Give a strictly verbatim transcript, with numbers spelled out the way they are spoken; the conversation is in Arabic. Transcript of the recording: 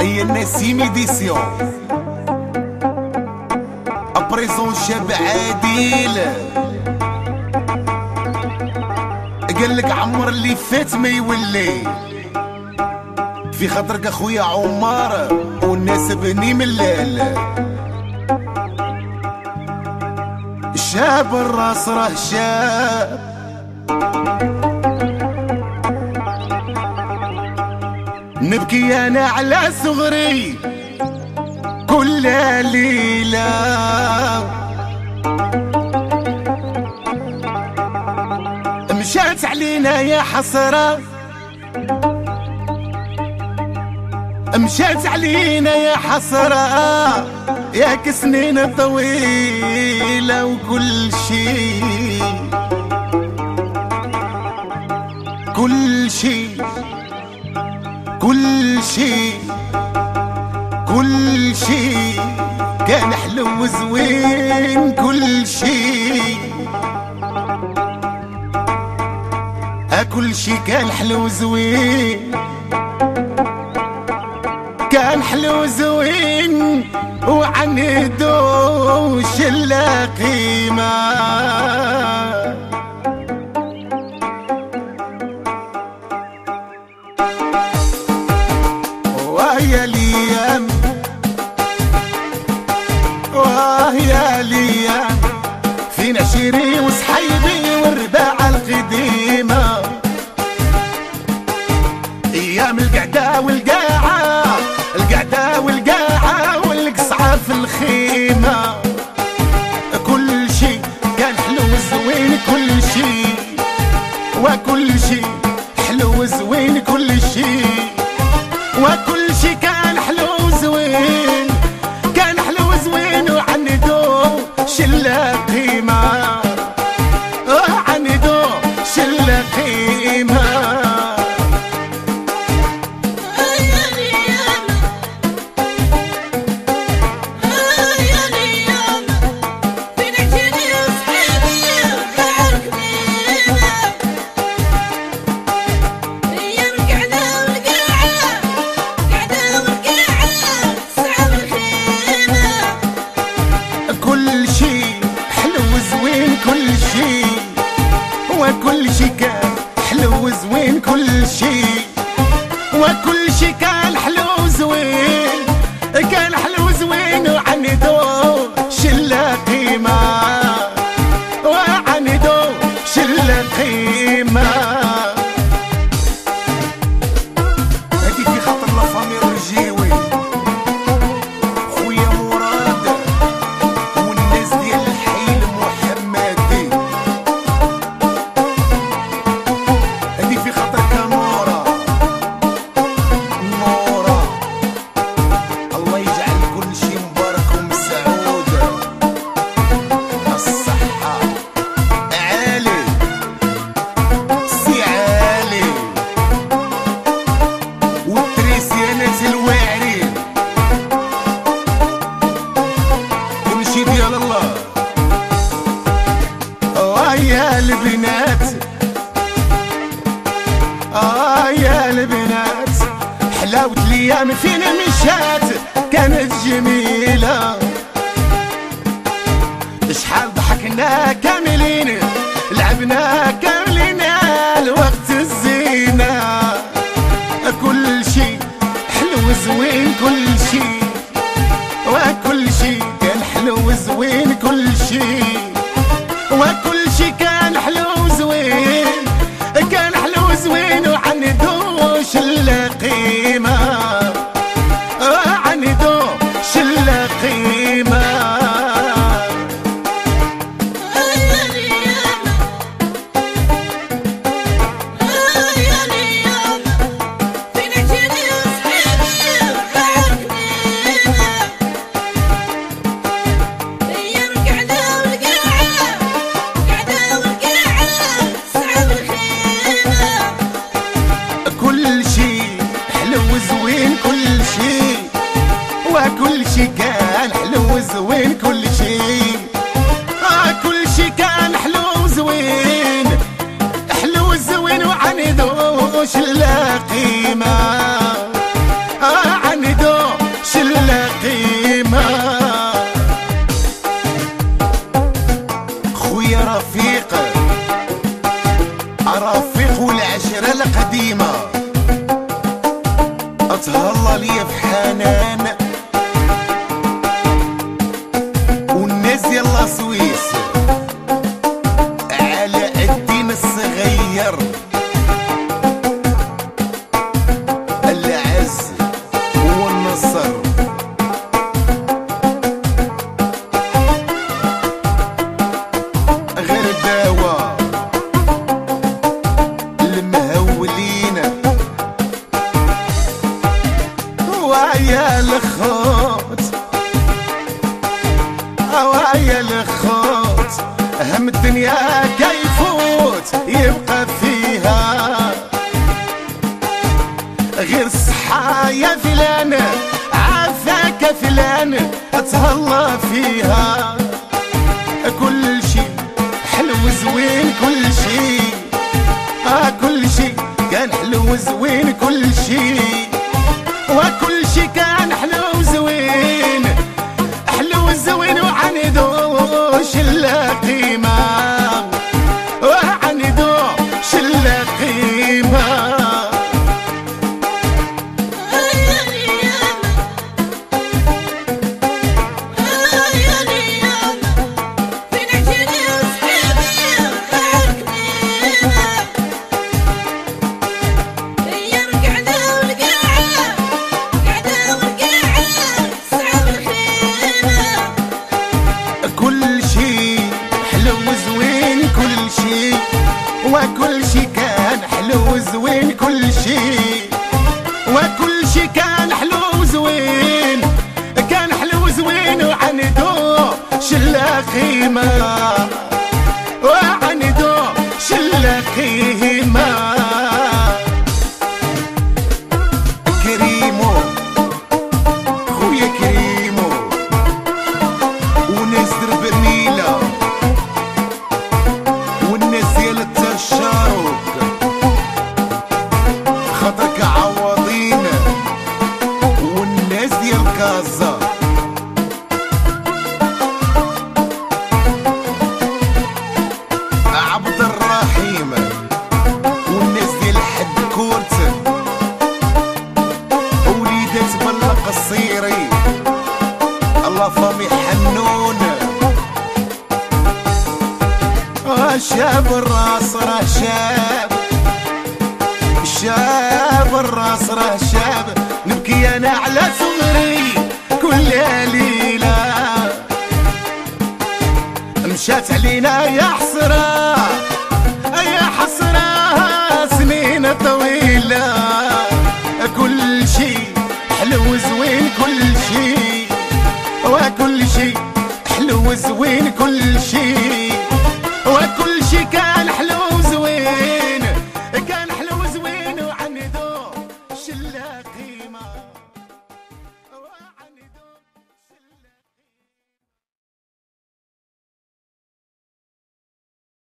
اي النسيم اديسيون ابريزون شاب عادل قالك عمر اللي فات ما يولي في خاطرك اخويا عمار والناس بني ملال شاب الراس راه شاب نبكي انا على صغري كل ليلة مشات علينا يا حسرة مشات علينا يا حسرة يا كسنين طويلة وكل شي كل شي كل شي كل شي كان حلو وزوين كل شي كل شي كان حلو وزوين كان حلو وزوين وعندوش لا قيمة ويا ليام ويا ليام فينا شيري وصحيبي والرباعة القديمة ايام القعدة والقاعة القعدة والقاعة والقصعة في الخيمة كل شي كان حلو وزوين كل شي وكل شي حلو وزوين كل شي وكل شي كان حلو وزوين كان حلو وزوين وعندو شلة قيمة عندو شلة قيمة كل شي حلو وزوين كل شي وكل شي كان حلو وزوين كل شي وكل شي كان حلو وزوين كان حلو وزوين وعندو شلة قيمة وعندو شلة قيمة هادي في خاطر لا فامي رجيوي خويا مراد والناس ديال الحي المحمدي هادي في خاطر كنورة نورة الله يجعل كل شي مبارك ومسعود الصحة عالي سي عالي والتريسيانات الواعرين كل شي ديال الله آه يا البنات آه يا البنات حلاوة الأيام فينا مشات كانت جميلة شحال ضحكنا كاملين لعبنا كاملين الوقت الزينة كل شي حلو وزوين كل شي وكل شي كان حلو وزوين كل شي وكل شي كان حلو وزوين كان حلو وزوين وعندوش لا قيمة عندوش لا قيمة كل شي حلو وزوين كل شي وكل شي كان حلو وزوين كل شي آه كل شي كان حلو وزوين حلو وزوين وعندوش لا قيمة آه عندوش تهلا ليا في حنان والناس يلا سويس على الدين الصغير العز والنصر غرباوة المهولين ويا الخوت ويا الخوت هم الدنيا كيفوت يبقى فيها غير الصحة يا فلان عافاك فلان تهلا فيها كل شي حلو زوين كل شي آه كل شي كان حلو زوين كل شي وكل شي كان حلو زوين حلو زوين وعندوش الا قيمة وعندوش الا قيمة وكل شي كان حلو زوين كل شي وكل شي كان حلو زوين كان حلو زوين وعندو شلا قيمة وعندو شلا قيمة كريمو خويا كريمو وناس درب النيلة والناس ديال الشاروك خاطرك عوضين والناس ديال كازا عبد الرحيم والناس ديال حد كورت وليدات بلا قصيري الله فامي حنون شاب الراس راه شاب شاب الراس راه